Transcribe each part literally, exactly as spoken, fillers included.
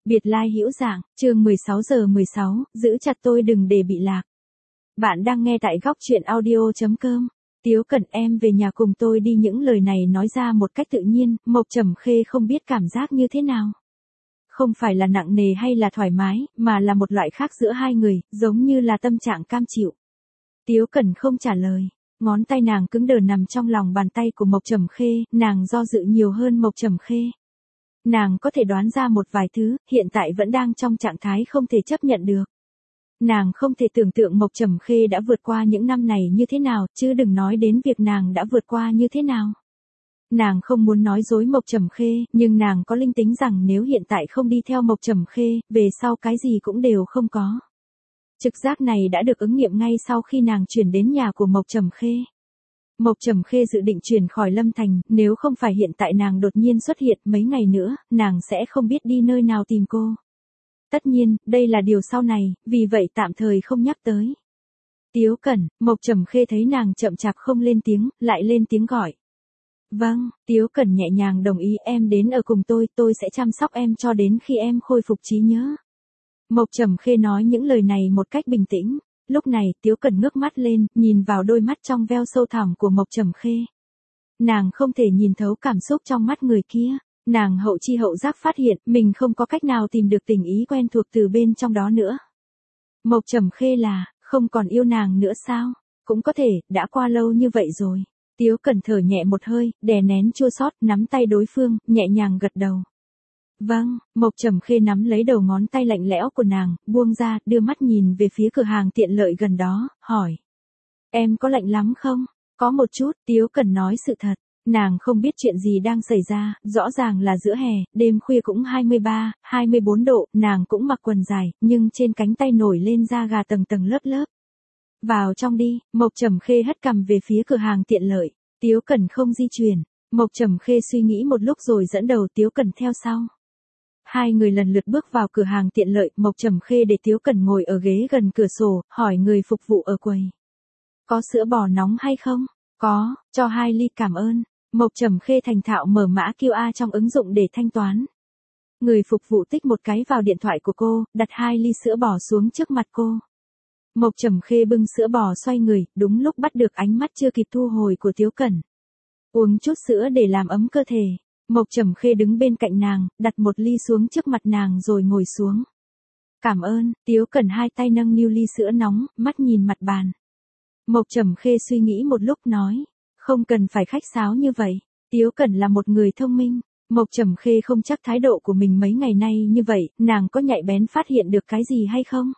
Biệt lai hữu dạng, chương mười sáu giờ mười sáu, giữ chặt tôi đừng để bị lạc. Bạn đang nghe tại góc truyện audio chấm com. Tiếu Cẩn, em về nhà cùng tôi đi. Những lời này nói ra một cách tự nhiên, Mộc Trầm Khê không biết cảm giác như thế nào. Không phải là nặng nề hay là thoải mái, mà là một loại khác giữa hai người, giống như là tâm trạng cam chịu. Tiếu Cẩn không trả lời. Ngón tay nàng cứng đờ nằm trong lòng bàn tay của Mộc Trầm Khê, nàng do dự nhiều hơn Mộc Trầm Khê. Nàng có thể đoán ra một vài thứ, hiện tại vẫn đang trong trạng thái không thể chấp nhận được. Nàng không thể tưởng tượng Mộc Trầm Khê đã vượt qua những năm này như thế nào, chứ đừng nói đến việc nàng đã vượt qua như thế nào. Nàng không muốn nói dối Mộc Trầm Khê, nhưng nàng có linh tính rằng nếu hiện tại không đi theo Mộc Trầm Khê, về sau cái gì cũng đều không có. Trực giác này đã được ứng nghiệm ngay sau khi nàng chuyển đến nhà của Mộc Trầm Khê. Mộc Trầm Khê dự định chuyển khỏi Lâm Thành, nếu không phải hiện tại nàng đột nhiên xuất hiện mấy ngày nữa, nàng sẽ không biết đi nơi nào tìm cô. Tất nhiên, đây là điều sau này, vì vậy tạm thời không nhắc tới. Tiếu Cẩn, Mộc Trầm Khê thấy nàng chậm chạp không lên tiếng, lại lên tiếng gọi. Vâng, Tiếu Cẩn nhẹ nhàng đồng ý, em đến ở cùng tôi, tôi sẽ chăm sóc em cho đến khi em khôi phục trí nhớ. Mộc Trầm Khê nói những lời này một cách bình tĩnh. Lúc này, Tiếu Cẩn ngước mắt lên, nhìn vào đôi mắt trong veo sâu thẳm của Mộc Trầm Khê. Nàng không thể nhìn thấu cảm xúc trong mắt người kia. Nàng hậu chi hậu giác phát hiện, mình không có cách nào tìm được tình ý quen thuộc từ bên trong đó nữa. Mộc Trầm Khê là, không còn yêu nàng nữa sao? Cũng có thể, đã qua lâu như vậy rồi. Tiếu Cẩn thở nhẹ một hơi, đè nén chua xót, nắm tay đối phương, nhẹ nhàng gật đầu. Vâng, Mộc Trầm Khê nắm lấy đầu ngón tay lạnh lẽo của nàng, buông ra, đưa mắt nhìn về phía cửa hàng tiện lợi gần đó, hỏi. Em có lạnh lắm không? Có một chút, Tiếu Cẩn nói sự thật. Nàng không biết chuyện gì đang xảy ra, rõ ràng là giữa hè, đêm khuya cũng hai mươi ba, hai mươi bốn độ, nàng cũng mặc quần dài, nhưng trên cánh tay nổi lên da gà tầng tầng lớp lớp. Vào trong đi, Mộc Trầm Khê hất cằm về phía cửa hàng tiện lợi. Tiếu Cẩn không di chuyển. Mộc Trầm Khê suy nghĩ một lúc rồi dẫn đầu Tiếu Cẩn theo sau. Hai người lần lượt bước vào cửa hàng tiện lợi, Mộc Trầm Khê để Tiếu Cẩn ngồi ở ghế gần cửa sổ, hỏi người phục vụ ở quầy. Có sữa bò nóng hay không? Có, cho hai ly cảm ơn. Mộc Trầm Khê thành thạo mở mã quy rờ trong ứng dụng để thanh toán. Người phục vụ tích một cái vào điện thoại của cô, đặt hai ly sữa bò xuống trước mặt cô. Mộc Trầm Khê bưng sữa bò xoay người, đúng lúc bắt được ánh mắt chưa kịp thu hồi của Tiếu Cẩn. Uống chút sữa để làm ấm cơ thể. Mộc Trầm Khê đứng bên cạnh nàng, đặt một ly xuống trước mặt nàng rồi ngồi xuống. Cảm ơn, Tiếu Cẩn hai tay nâng niu ly sữa nóng, mắt nhìn mặt bàn. Mộc Trầm Khê suy nghĩ một lúc nói, không cần phải khách sáo như vậy. Tiếu Cẩn là một người thông minh. Mộc Trầm Khê không chắc thái độ của mình mấy ngày nay như vậy, nàng có nhạy bén phát hiện được cái gì hay không?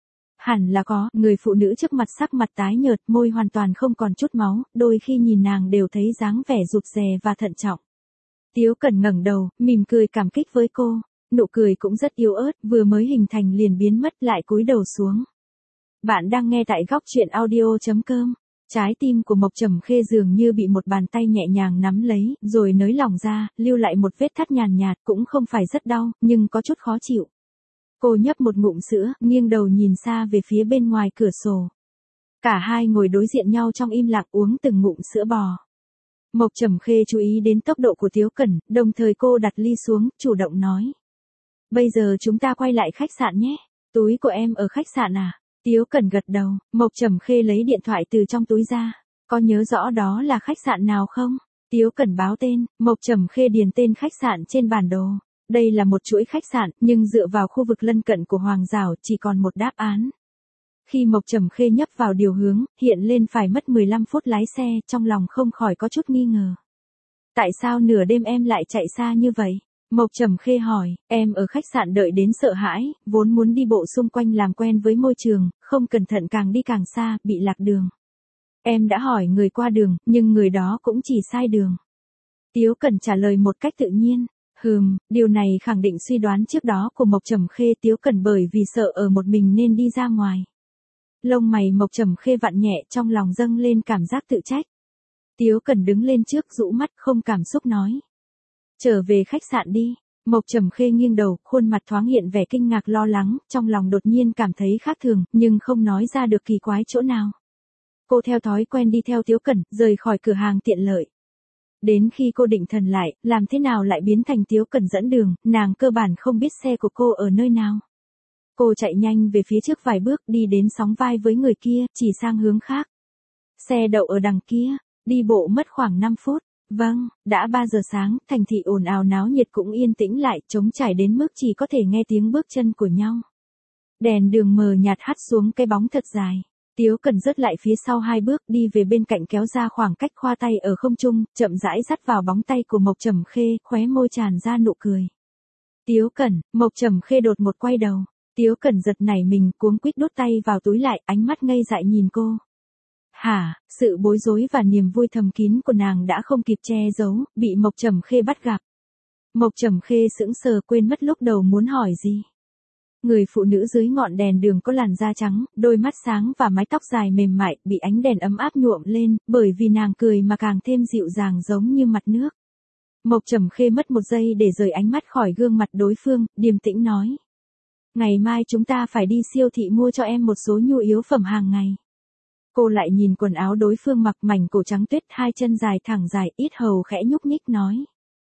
Hẳn là có, người phụ nữ trước mặt sắc mặt tái nhợt, môi hoàn toàn không còn chút máu, đôi khi nhìn nàng đều thấy dáng vẻ rụt rè và thận trọng. Tiếu Cẩn ngẩng đầu, mỉm cười cảm kích với cô, nụ cười cũng rất yếu ớt, vừa mới hình thành liền biến mất lại cúi đầu xuống. Bạn đang nghe tại góc truyện audio chấm com. Trái tim của Mộc Trầm Khê dường như bị một bàn tay nhẹ nhàng nắm lấy, rồi nới lỏng ra, lưu lại một vết thắt nhàn nhạt, cũng không phải rất đau, nhưng có chút khó chịu. Cô nhấp một ngụm sữa, nghiêng đầu nhìn xa về phía bên ngoài cửa sổ. Cả hai ngồi đối diện nhau trong im lặng uống từng ngụm sữa bò. Mộc Trầm Khê chú ý đến tốc độ của Tiếu Cẩn, đồng thời cô đặt ly xuống, chủ động nói. Bây giờ chúng ta quay lại khách sạn nhé. Túi của em ở khách sạn à? Tiếu Cẩn gật đầu, Mộc Trầm Khê lấy điện thoại từ trong túi ra. Có nhớ rõ đó là khách sạn nào không? Tiếu Cẩn báo tên, Mộc Trầm Khê điền tên khách sạn trên bản đồ. Đây là một chuỗi khách sạn, nhưng dựa vào khu vực lân cận của Hoàng Giảo chỉ còn một đáp án. Khi Mộc Trầm Khê nhấp vào điều hướng, hiện lên phải mất mười lăm phút lái xe, trong lòng không khỏi có chút nghi ngờ. Tại sao nửa đêm em lại chạy xa như vậy? Mộc Trầm Khê hỏi, em ở khách sạn đợi đến sợ hãi, vốn muốn đi bộ xung quanh làm quen với môi trường, không cẩn thận càng đi càng xa, bị lạc đường. Em đã hỏi người qua đường, nhưng người đó cũng chỉ sai đường. Tiếu Cẩn trả lời một cách tự nhiên. Hừm, điều này khẳng định suy đoán trước đó của Mộc Trầm Khê. Tiếu Cẩn bởi vì sợ ở một mình nên đi ra ngoài. Lông mày Mộc Trầm Khê vặn nhẹ, trong lòng dâng lên cảm giác tự trách. Tiếu Cẩn đứng lên trước, rũ mắt không cảm xúc nói. Trở về khách sạn đi. Mộc Trầm Khê nghiêng đầu, khuôn mặt thoáng hiện vẻ kinh ngạc lo lắng, trong lòng đột nhiên cảm thấy khác thường, nhưng không nói ra được kỳ quái chỗ nào. Cô theo thói quen đi theo Tiếu Cẩn, rời khỏi cửa hàng tiện lợi. Đến khi cô định thần lại, làm thế nào lại biến thành Tiếu Cẩn dẫn đường, nàng cơ bản không biết xe của cô ở nơi nào. Cô chạy nhanh về phía trước vài bước đi đến sóng vai với người kia, chỉ sang hướng khác. Xe đậu ở đằng kia, đi bộ mất khoảng năm phút. Vâng, đã ba giờ sáng, thành thị ồn ào náo nhiệt cũng yên tĩnh lại, trống trải đến mức chỉ có thể nghe tiếng bước chân của nhau. Đèn đường mờ nhạt hắt xuống cái bóng thật dài. Tiếu Cẩn rớt lại phía sau hai bước đi về bên cạnh kéo ra khoảng cách khoa tay ở không trung, chậm rãi dắt vào bóng tay của Mộc Trầm Khê, khóe môi tràn ra nụ cười. Tiếu Cẩn, Mộc Trầm Khê đột một quay đầu. Tiếu Cẩn giật nảy mình, cuống quýt đút tay vào túi lại, ánh mắt ngây dại nhìn cô. Hả, sự bối rối và niềm vui thầm kín của nàng đã không kịp che giấu, bị Mộc Trầm Khê bắt gặp. Mộc Trầm Khê sững sờ quên mất lúc đầu muốn hỏi gì. Người phụ nữ dưới ngọn đèn đường có làn da trắng, đôi mắt sáng và mái tóc dài mềm mại, bị ánh đèn ấm áp nhuộm lên, bởi vì nàng cười mà càng thêm dịu dàng giống như mặt nước. Mộc Trầm Khê mất một giây để rời ánh mắt khỏi gương mặt đối phương, điềm tĩnh nói. Ngày mai chúng ta phải đi siêu thị mua cho em một số nhu yếu phẩm hàng ngày. Cô lại nhìn quần áo đối phương mặc, mảnh cổ trắng tuyết, hai chân dài thẳng dài, ít hầu khẽ nhúc nhích nói.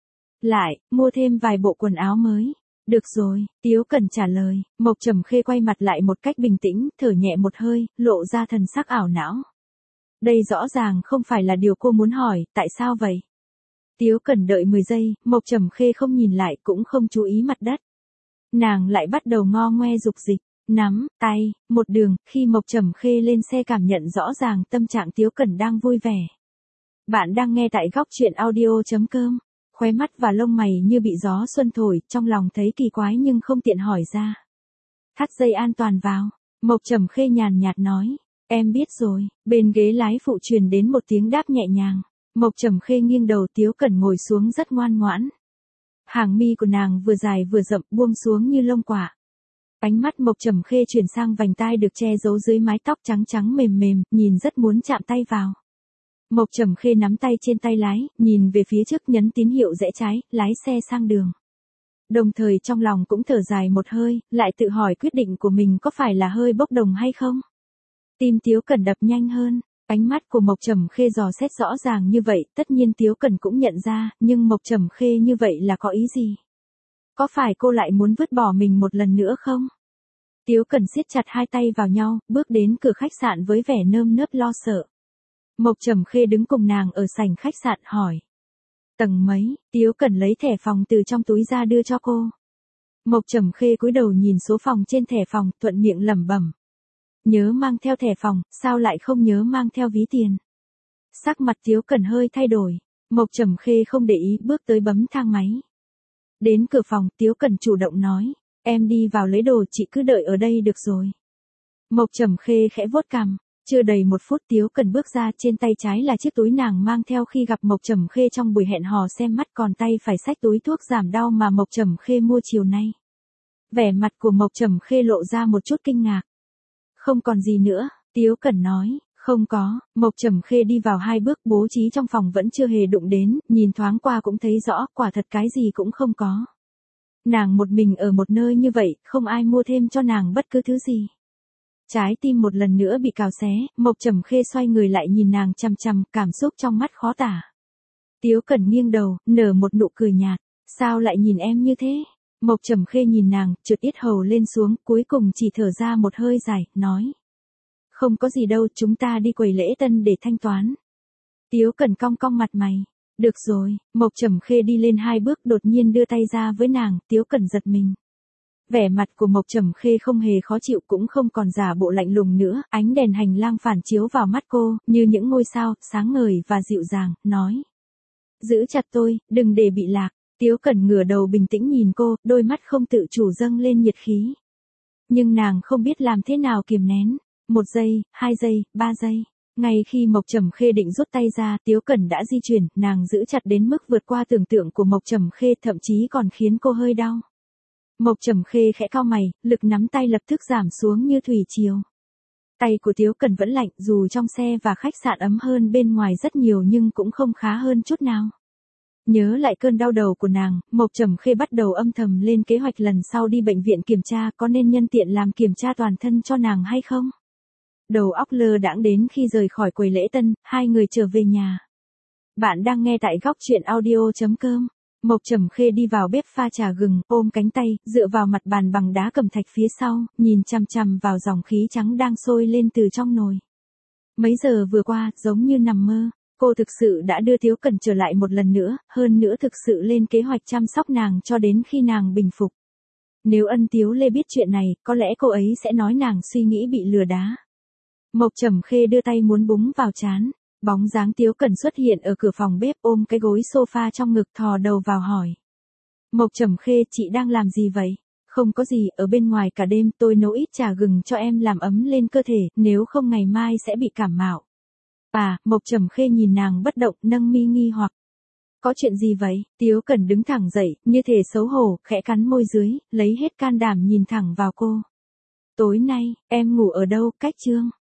Lại, mua thêm vài bộ quần áo mới. Được rồi, Tiếu Cẩn trả lời. Mộc Trầm Khê quay mặt lại một cách bình tĩnh, thở nhẹ một hơi, lộ ra thần sắc ảo não. Đây rõ ràng không phải là điều cô muốn hỏi, tại sao vậy? Tiếu Cẩn đợi mười giây, Mộc Trầm Khê không nhìn lại cũng không chú ý mặt đất. Nàng lại bắt đầu ngo ngoe dục dịch, nắm, tay, một đường, khi Mộc Trầm Khê lên xe cảm nhận rõ ràng tâm trạng Tiếu Cẩn đang vui vẻ. Bạn đang nghe tại góc truyện audio chấm com. Khóe mắt và lông mày như bị gió xuân thổi, trong lòng thấy kỳ quái nhưng không tiện hỏi ra. Thắt dây an toàn vào, Mộc Trầm Khê nhàn nhạt nói, em biết rồi, bên ghế lái phụ truyền đến một tiếng đáp nhẹ nhàng. Mộc Trầm Khê nghiêng đầu, Tiếu Cẩn ngồi xuống rất ngoan ngoãn. Hàng mi của nàng vừa dài vừa rậm, buông xuống như lông quả. Ánh mắt Mộc Trầm Khê chuyển sang vành tai được che giấu dưới mái tóc trắng trắng mềm mềm, nhìn rất muốn chạm tay vào. Mộc Trầm Khê nắm tay trên tay lái, nhìn về phía trước nhấn tín hiệu rẽ trái, lái xe sang đường. Đồng thời trong lòng cũng thở dài một hơi, lại tự hỏi quyết định của mình có phải là hơi bốc đồng hay không. Tim Tiếu Cẩn đập nhanh hơn, ánh mắt của Mộc Trầm Khê dò xét rõ ràng như vậy, tất nhiên Tiếu Cẩn cũng nhận ra, nhưng Mộc Trầm Khê như vậy là có ý gì? Có phải cô lại muốn vứt bỏ mình một lần nữa không? Tiếu Cẩn siết chặt hai tay vào nhau, bước đến cửa khách sạn với vẻ nơm nớp lo sợ. Mộc Trầm Khê đứng cùng nàng ở sảnh khách sạn hỏi. Tầng mấy, Tiếu Cẩn lấy thẻ phòng từ trong túi ra đưa cho cô. Mộc Trầm Khê cúi đầu nhìn số phòng trên thẻ phòng, thuận miệng lẩm bẩm. Nhớ mang theo thẻ phòng, sao lại không nhớ mang theo ví tiền? Sắc mặt Tiếu Cẩn hơi thay đổi, Mộc Trầm Khê không để ý bước tới bấm thang máy. Đến cửa phòng, Tiếu Cẩn chủ động nói, em đi vào lấy đồ, chị cứ đợi ở đây được rồi. Mộc Trầm Khê khẽ vuốt cằm. Chưa đầy một phút Tiếu Cẩn bước ra, trên tay trái là chiếc túi nàng mang theo khi gặp Mộc Trầm Khê trong buổi hẹn hò xem mắt, còn tay phải xách túi thuốc giảm đau mà Mộc Trầm Khê mua chiều nay. Vẻ mặt của Mộc Trầm Khê lộ ra một chút kinh ngạc. Không còn gì nữa, Tiếu Cẩn nói, không có. Mộc Trầm Khê đi vào hai bước, bố trí trong phòng vẫn chưa hề đụng đến, nhìn thoáng qua cũng thấy rõ, quả thật cái gì cũng không có. Nàng một mình ở một nơi như vậy, không ai mua thêm cho nàng bất cứ thứ gì. Trái tim một lần nữa bị cào xé, Mộc Trầm Khê xoay người lại nhìn nàng chằm chằm, cảm xúc trong mắt khó tả. Tiếu Cẩn nghiêng đầu, nở một nụ cười nhạt, sao lại nhìn em như thế? Mộc Trầm Khê nhìn nàng, trượt yết hầu lên xuống, cuối cùng chỉ thở ra một hơi dài, nói. Không có gì đâu, chúng ta đi quầy lễ tân để thanh toán. Tiếu Cẩn cong cong mặt mày. Được rồi, Mộc Trầm Khê đi lên hai bước đột nhiên đưa tay ra với nàng, Tiếu Cẩn giật mình. Vẻ mặt của Mộc Trầm Khê không hề khó chịu cũng không còn giả bộ lạnh lùng nữa, ánh đèn hành lang phản chiếu vào mắt cô, như những ngôi sao, sáng ngời và dịu dàng, nói. Giữ chặt tôi, đừng để bị lạc. Tiếu Cẩn ngửa đầu bình tĩnh nhìn cô, đôi mắt không tự chủ dâng lên nhiệt khí. Nhưng nàng không biết làm thế nào kiềm nén. Một giây, hai giây, ba giây. Ngay khi Mộc Trầm Khê định rút tay ra, Tiếu Cẩn đã di chuyển, nàng giữ chặt đến mức vượt qua tưởng tượng của Mộc Trầm Khê, thậm chí còn khiến cô hơi đau. Mộc Trầm Khê khẽ cau mày, lực nắm tay lập tức giảm xuống như thủy triều. Tay của Tiếu Cẩn vẫn lạnh, dù trong xe và khách sạn ấm hơn bên ngoài rất nhiều nhưng cũng không khá hơn chút nào. Nhớ lại cơn đau đầu của nàng, Mộc Trầm Khê bắt đầu âm thầm lên kế hoạch lần sau đi bệnh viện kiểm tra có nên nhân tiện làm kiểm tra toàn thân cho nàng hay không. Đầu óc lơ đãng đến khi rời khỏi quầy lễ tân, hai người trở về nhà. Bạn đang nghe tại góc chuyện audio chấm com. Mộc Trầm Khê đi vào bếp pha trà gừng, ôm cánh tay, dựa vào mặt bàn bằng đá cẩm thạch phía sau, nhìn chằm chằm vào dòng khí trắng đang sôi lên từ trong nồi. Mấy giờ vừa qua, giống như nằm mơ, cô thực sự đã đưa Tiếu Cẩn trở lại một lần nữa, hơn nữa thực sự lên kế hoạch chăm sóc nàng cho đến khi nàng bình phục. Nếu Ân Tiếu Lê biết chuyện này, có lẽ cô ấy sẽ nói nàng suy nghĩ bị lừa đá. Mộc Trầm Khê đưa tay muốn búng vào trán. Bóng dáng Tiếu Cẩn xuất hiện ở cửa phòng bếp, ôm cái gối sofa trong ngực, thò đầu vào hỏi. Mộc Trầm Khê, chị đang làm gì vậy? Không có gì, ở bên ngoài cả đêm tôi nấu ít trà gừng cho em làm ấm lên cơ thể, nếu không ngày mai sẽ bị cảm mạo. À, Mộc Trầm Khê nhìn nàng bất động, nâng mi nghi hoặc. Có chuyện gì vậy? Tiếu Cẩn đứng thẳng dậy, như thể xấu hổ, khẽ cắn môi dưới, lấy hết can đảm nhìn thẳng vào cô. Tối nay, em ngủ ở đâu, cách Trương?